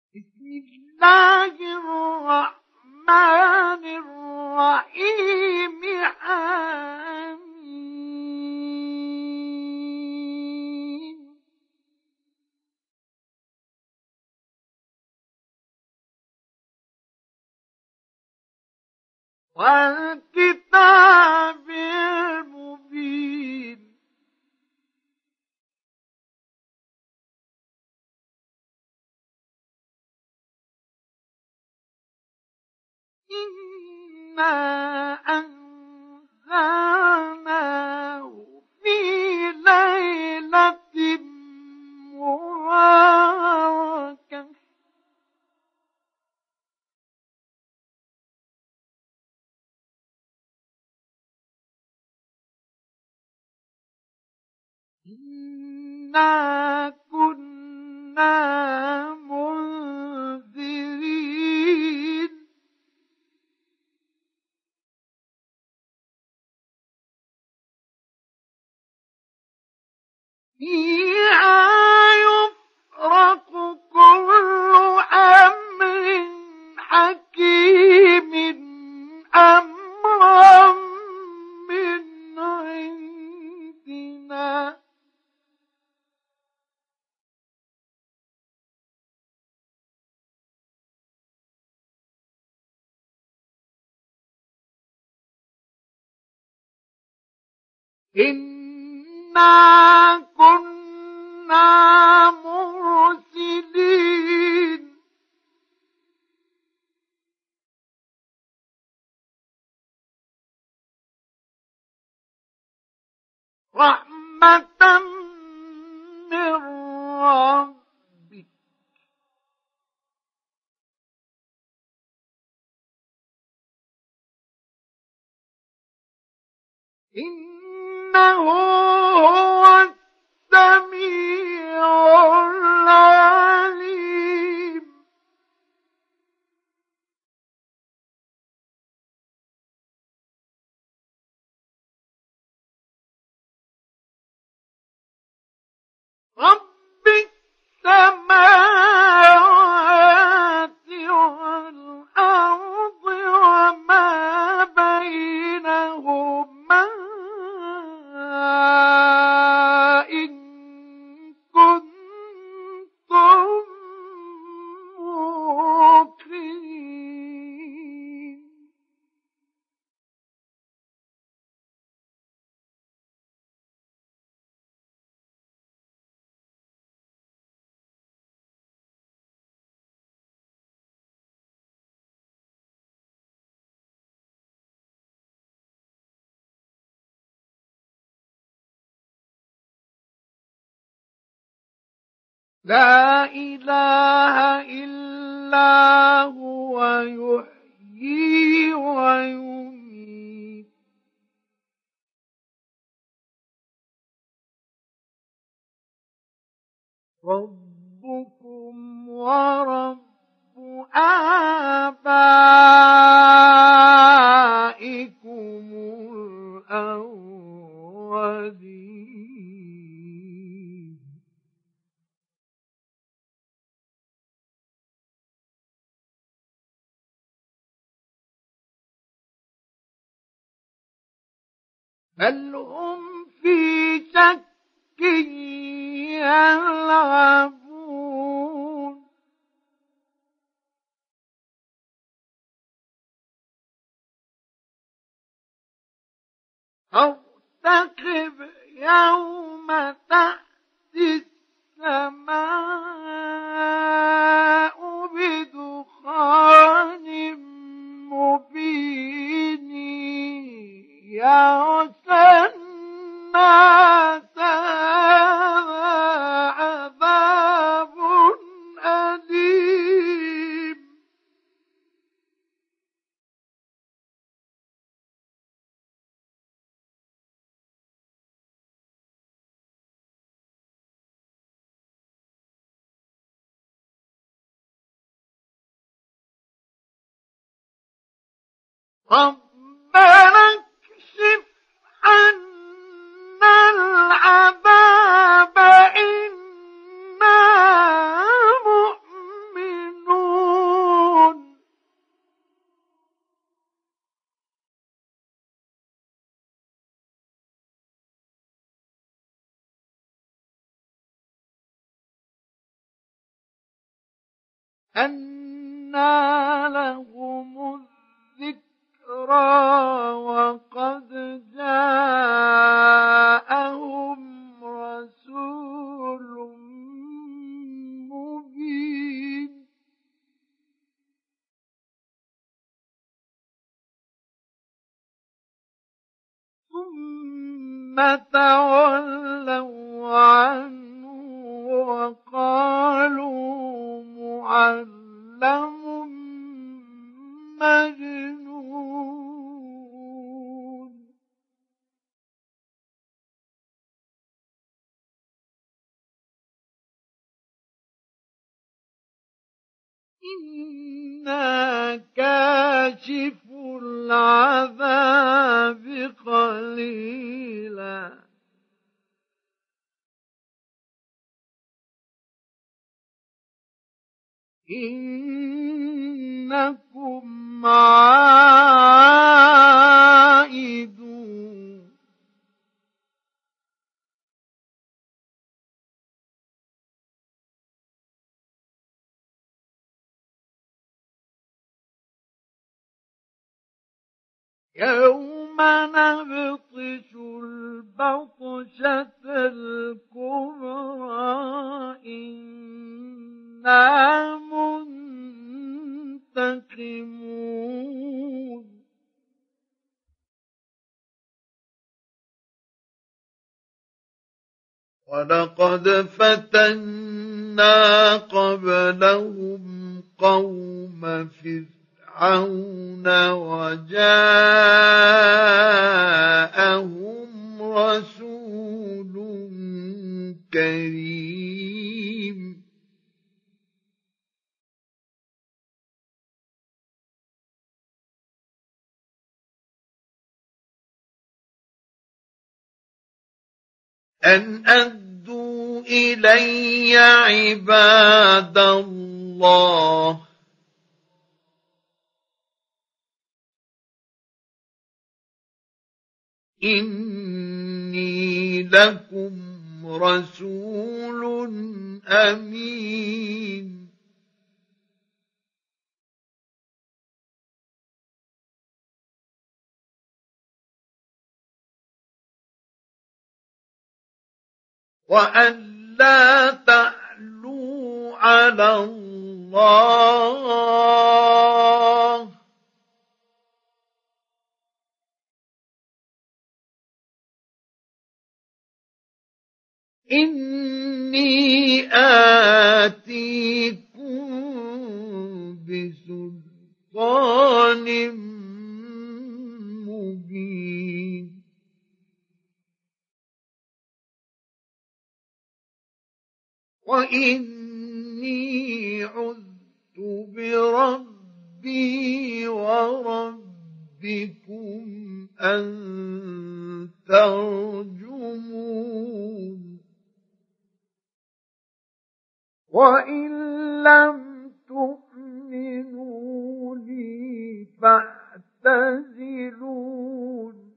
بسم الله الرحمن الرحيم. حميم. والكتاب المبين. إنا أنزلناه في ليلة مباركة إنا كنا منذرين. فيها يفرق كل أمر حكيم أمرا من عندنا إنا كنا مرسلين. رحمة من ربك. إنه هو السميع العليم. رب السماوات والأرض وما بينهما إن كنتم موقنين. لا إله إلا هو يحيي ويميت. ربكم ورب آبائكم الأولين. بل هم في شك يلعبون. ارتقب يوم تأتي السماء بدخان مبين يغشى الناس. هذا عذاب أليم. ربنا اكشف عنا العذاب إنا مؤمنون. أنى لهم الذكرى وقد جاءهم رسول مبين ثم تولوا عنه وقالوا معلم مجنون إنا كاشف العذاب قليلا إنكم عائدون يوم نبطش البطشة الكبرى إنا منتقمون ولقد فتنا قبلهم قوم فرعون وجاءهم رسول كريم أن أدوا إلي عباد الله إني لكم رسول أمين وأن لا تعلوا على الله إني آتيكم بسلطان مبين وإني عذت بربي وربكم أن ترجمون وإن لم تؤمنوا لي فاعتزلون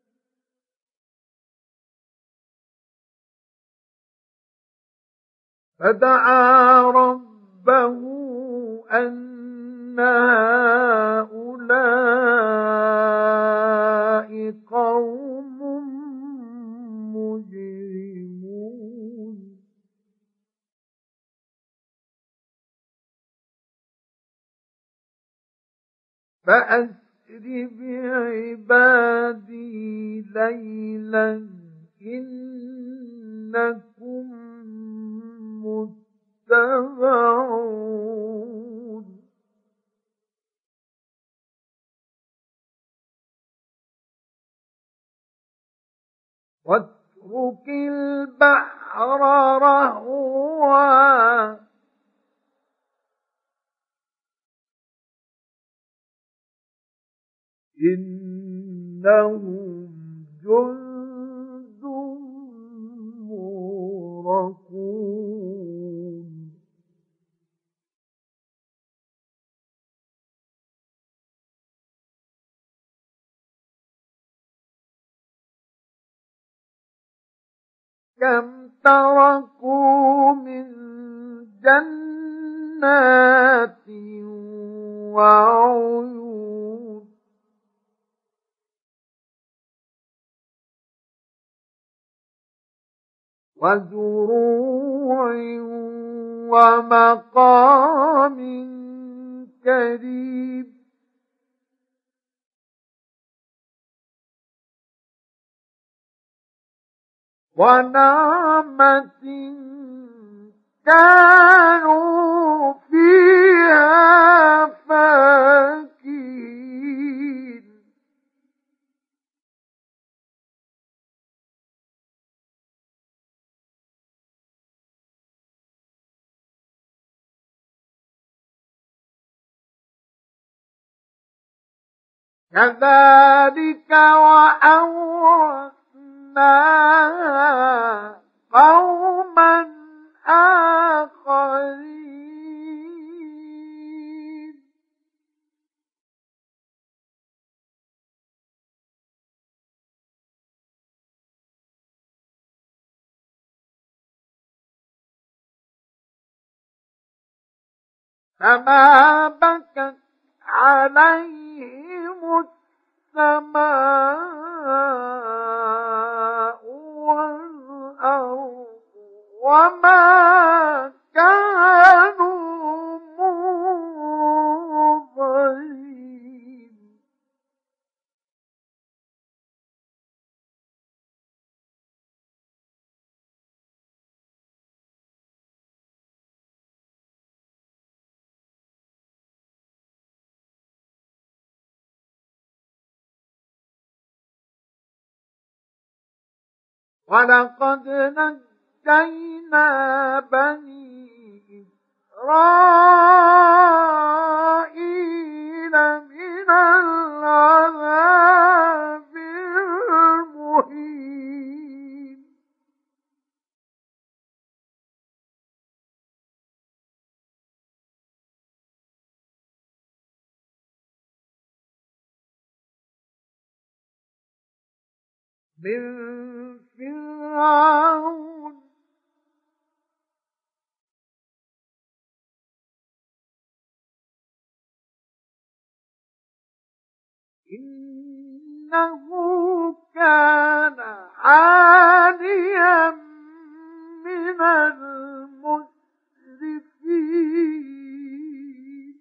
فدعا ربه أن هؤلاء قوم مجرمون فأسر بعبادي ليلا إنكم متبعون واترك البحر رهوا إنهم جند مغرقون كم تركوا من جنات جنات وعيون وزروع ومقام كريم ونعمة كانوا فيها فاكهين كذلك وأورثناها قوما آخرين فما بكت عليهم السماء والأرض وما كانوا منظرين ولقد نجينا بني إسرائيل من العذاب المهين من فرعون إنه كان عاليا من المسرفين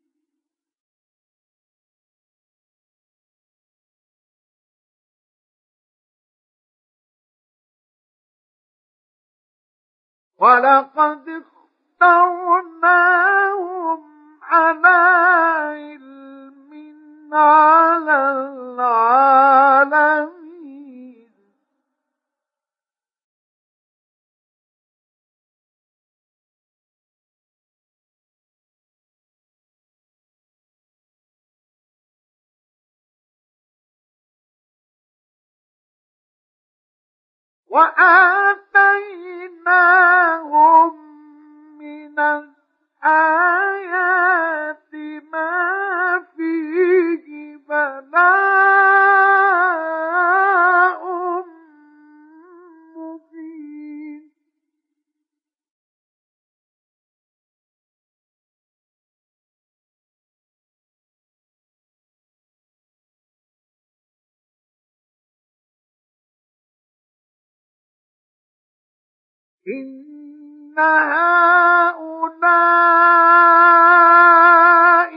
ولقد اخترناهم على علم على العالمين وآتيناهم من الآيات ما فيه بلاء مبين إن هؤلاء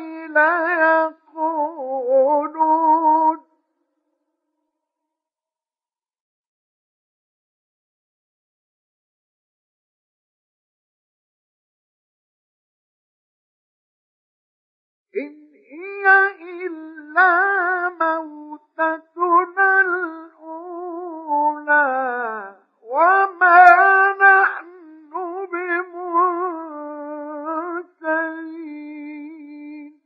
ليقولون إن هي إلا موتتنا الأولى وما نحن بمنشرين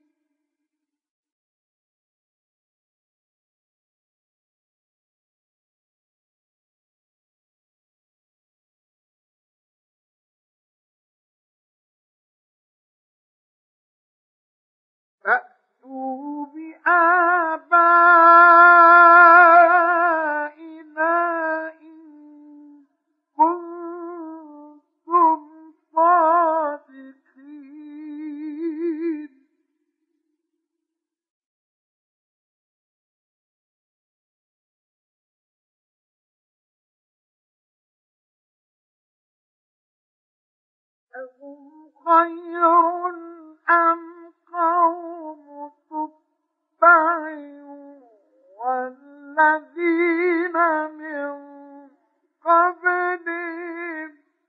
فأتوا بآبائنا إن كنتم صادقين أهم خير أم قوم تبع والذين من قبلهم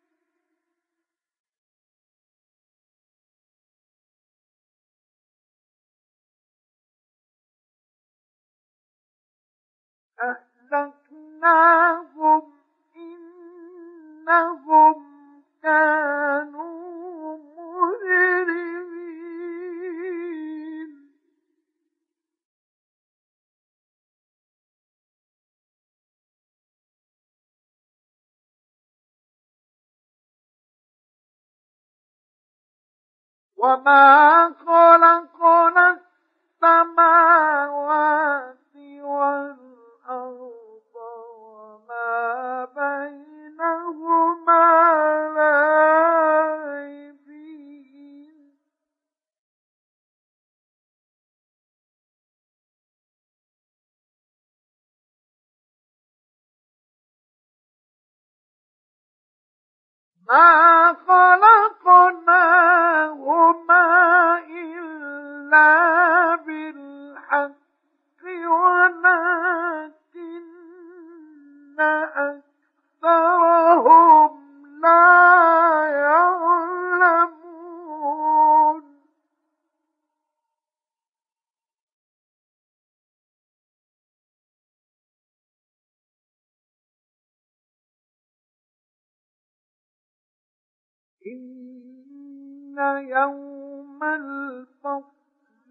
أهلكناهم إنهم كانوا مجرمين وما خلقنا السماوات والأرض وما بينهما لاعبين ما خلقناهما إلا بالحق ولكن أكثرهم لا يعلمون إن يوم الفصل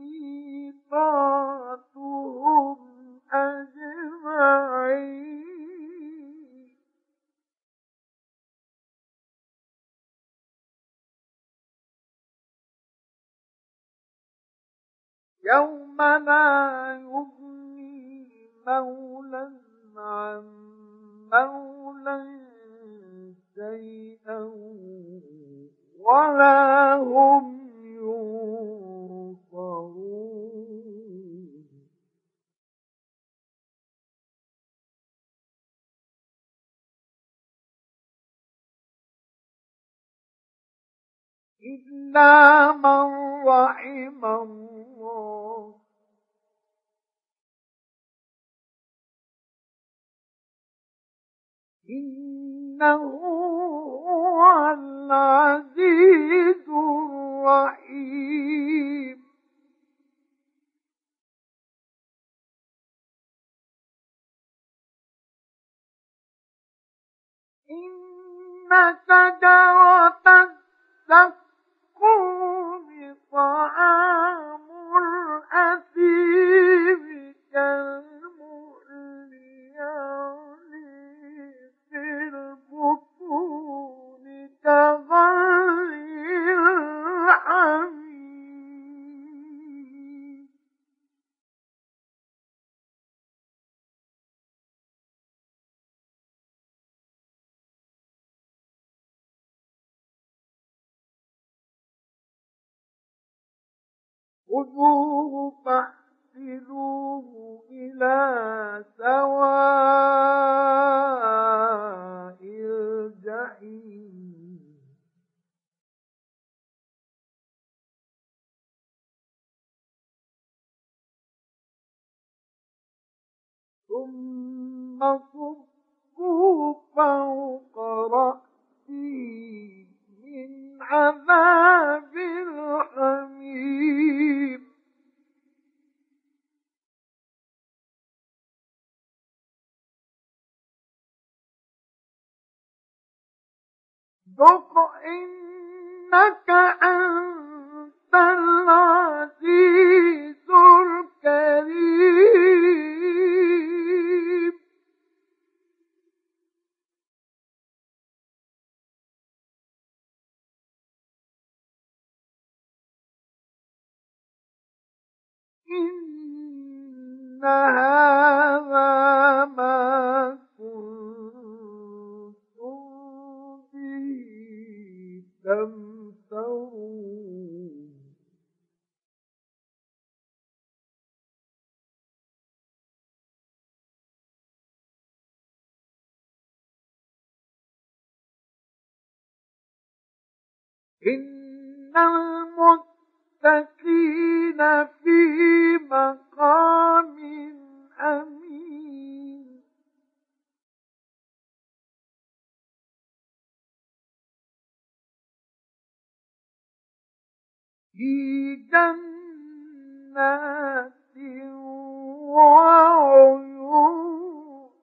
ميقاتهم أجمعين يوم لا يغني مولى عن مولى شيئا ولا هم ينصرون إلا من رحم الله إنه هو العزيز الرحيم إن شجرة الزقوم طعام الأثيم كالمهل يغلي في البطون كغلي الحميم خذوه فاحتلوه إلى سواء الجحيم ثم صبوا فوق رأسه من عذاب الحميم ذق إنك أنت العزيز الكريم إن هذا ما كنتم به تمترون إن المتقين في مقام أمين في جنات وعيون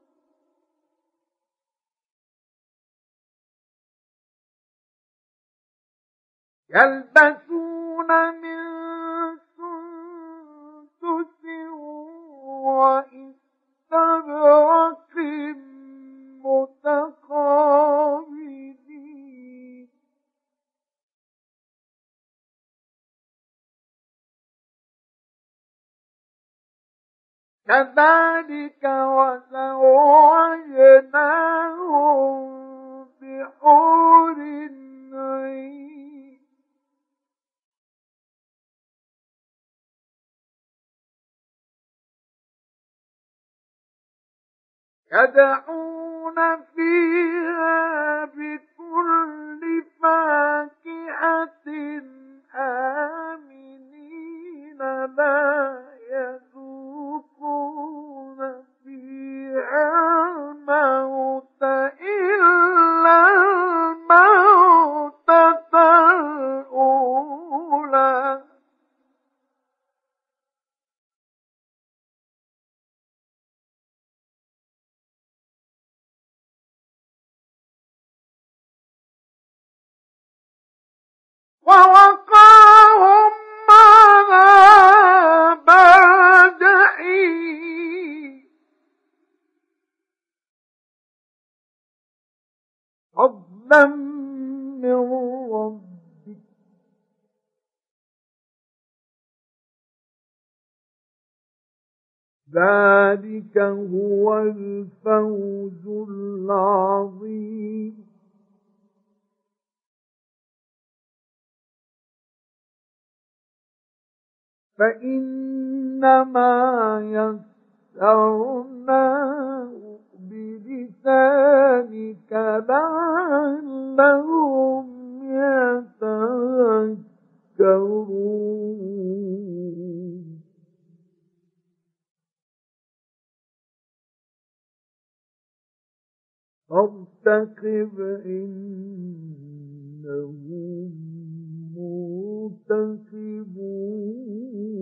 يلبسون من سندس وإستبرق متقابلين كذلك وزوجناهم بحور عين يدعون فيها بكل فاكهة آمنين لا يذوقون فيها الموت إلا الموتة الأولى ووقاهم عذاب الجحيم فضلا من ربك ذلك هو الفوز العظيم فإنما يسرناه بلسانك لعلهم يتذكرون فارتقب إنهم مرتقبون